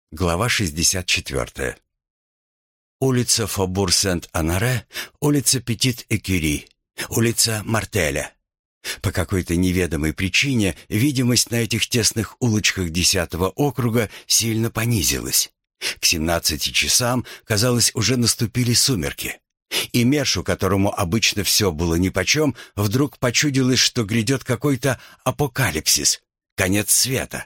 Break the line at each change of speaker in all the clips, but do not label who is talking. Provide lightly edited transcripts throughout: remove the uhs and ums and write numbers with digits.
Глава 64. Улица Фобур-Сент-Анаре, улица Петит-Экюри, улица Мартеля. По какой-то неведомой причине видимость на этих тесных улочках 10-го округа сильно понизилась. К 17 часам, казалось, уже наступили сумерки. И Мершу, которому обычно все было нипочем, вдруг почудилось, что грядет какой-то апокалипсис, конец света.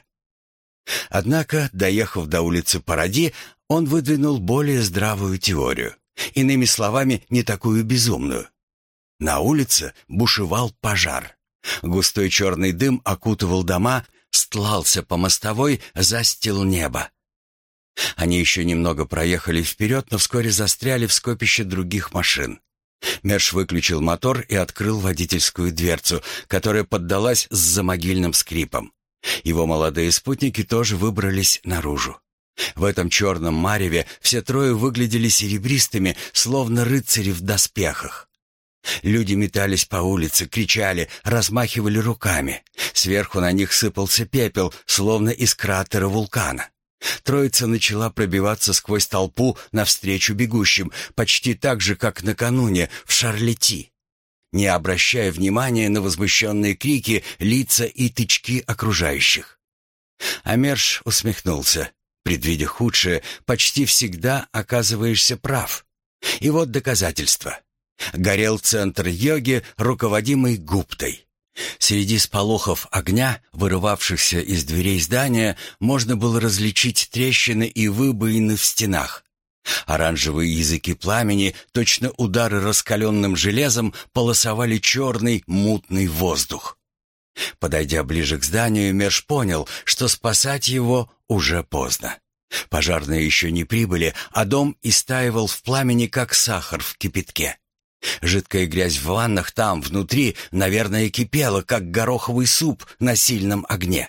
Однако, доехав до улицы Паради, он выдвинул более здравую теорию. Иными словами, не такую безумную. На улице бушевал пожар. Густой черный дым окутывал дома, стлался по мостовой, застил небо. Они еще немного проехали вперед, но вскоре застряли в скопище других машин. Мерш выключил мотор и открыл водительскую дверцу, которая поддалась с замогильным скрипом. Его молодые спутники тоже выбрались наружу. В этом черном мареве все трое выглядели серебристыми, словно рыцари в доспехах. Люди метались по улице, кричали, размахивали руками. Сверху на них сыпался пепел, словно из кратера вулкана. Троица начала пробиваться сквозь толпу навстречу бегущим, почти так же, как накануне в Шарлетти, не обращая внимания на возмущенные крики, лица и тычки окружающих. Амерш усмехнулся. Предвидя худшее, почти всегда оказываешься прав. И вот доказательство. Горел центр йоги, руководимый Гуптой. Среди сполохов огня, вырывавшихся из дверей здания, можно было различить трещины и выбоины в стенах. Оранжевые языки пламени, точно удары раскаленным железом, полосовали черный мутный воздух. Подойдя ближе к зданию, Мерш понял, что спасать его уже поздно. Пожарные еще не прибыли, а дом истаивал в пламени, как сахар в кипятке. Жидкая грязь в ваннах там, внутри, наверное, кипела, как гороховый суп на сильном огне.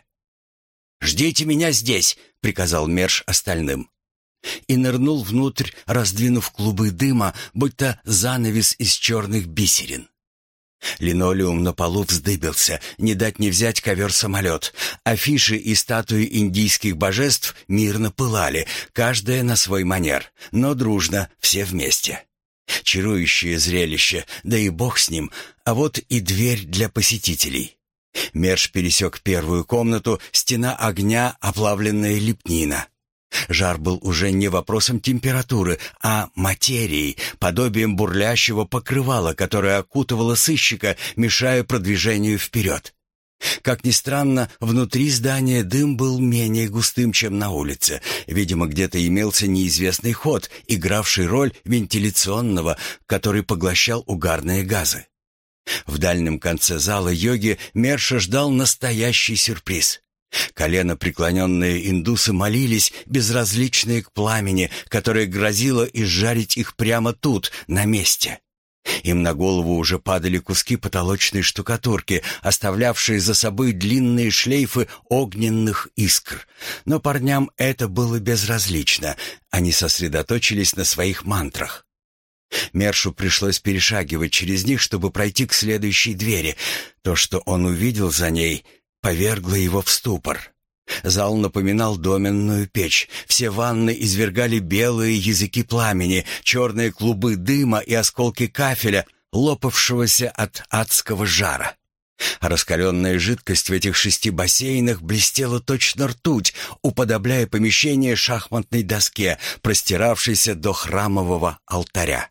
«Ждите меня здесь», — приказал Мерш остальным. И нырнул внутрь, раздвинув клубы дыма, будто занавес из черных бисерин. Линолеум на полу вздыбился, не дать не взять ковер-самолет. Афиши и статуи индийских божеств мирно пылали, каждая на свой манер, но дружно, все вместе. Чарующее зрелище, да и бог с ним, а вот и дверь для посетителей. Мерш пересек первую комнату, стена огня, оплавленная лепнина. Жар был уже не вопросом температуры, а материей, подобием бурлящего покрывала, которое окутывало сыщика, мешая продвижению вперед. Как ни странно, внутри здания дым был менее густым, чем на улице. Видимо, где-то имелся неизвестный ход, игравший роль вентиляционного, который поглощал угарные газы. В дальнем конце зала йоги Мерша ждал настоящий сюрприз. Колено преклоненные индусы молились, безразличные к пламени, которое грозило изжарить их прямо тут, на месте. Им на голову уже падали куски потолочной штукатурки, оставлявшие за собой длинные шлейфы огненных искр. Но парням это было безразлично, они сосредоточились на своих мантрах. Мершу пришлось перешагивать через них, чтобы пройти к следующей двери. То, что он увидел за ней, повергло его в ступор. Зал напоминал доменную печь. Все ванны извергали белые языки пламени, черные клубы дыма и осколки кафеля, лопавшегося от адского жара. Раскаленная жидкость в этих 6 бассейнах блестела точно ртуть, уподобляя помещение шахматной доске, простиравшейся до храмового алтаря.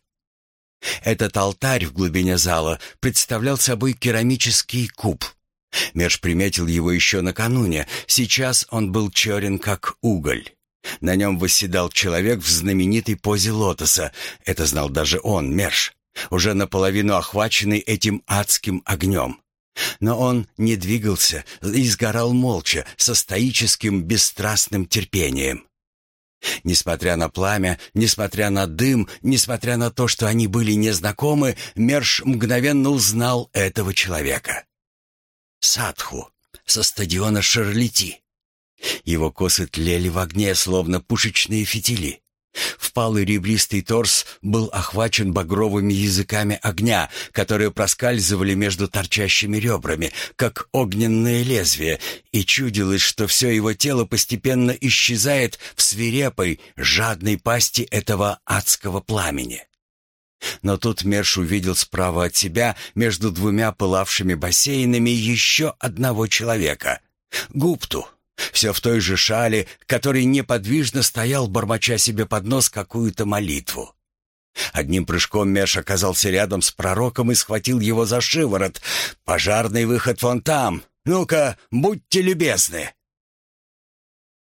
Этот алтарь в глубине зала представлял собой керамический куб. Мерш приметил его еще накануне. Сейчас он был черен, как уголь. На нем восседал человек в знаменитой позе лотоса. Это знал даже он, Мерш, уже наполовину охваченный этим адским огнем. Но он не двигался и сгорал молча, со стоическим, бесстрастным терпением. Несмотря на пламя, несмотря на дым, несмотря на то, что они были незнакомы, Мерш мгновенно узнал этого человека. Садху со стадиона Шарлетти. Его косы тлели в огне, словно пушечные фитили. Впалый ребристый торс был охвачен багровыми языками огня, которые проскальзывали между торчащими ребрами, как огненное лезвие, и чудилось, что все его тело постепенно исчезает в свирепой, жадной пасти этого адского пламени. Но тут Мерш увидел справа от себя, между двумя пылавшими бассейнами, еще одного человека — Гупту. Все в той же шале, который неподвижно стоял, бормоча себе под нос какую-то молитву. Одним прыжком Мерш оказался рядом с пророком и схватил его за шиворот. «Пожарный выход вон там! Ну-ка, будьте любезны!»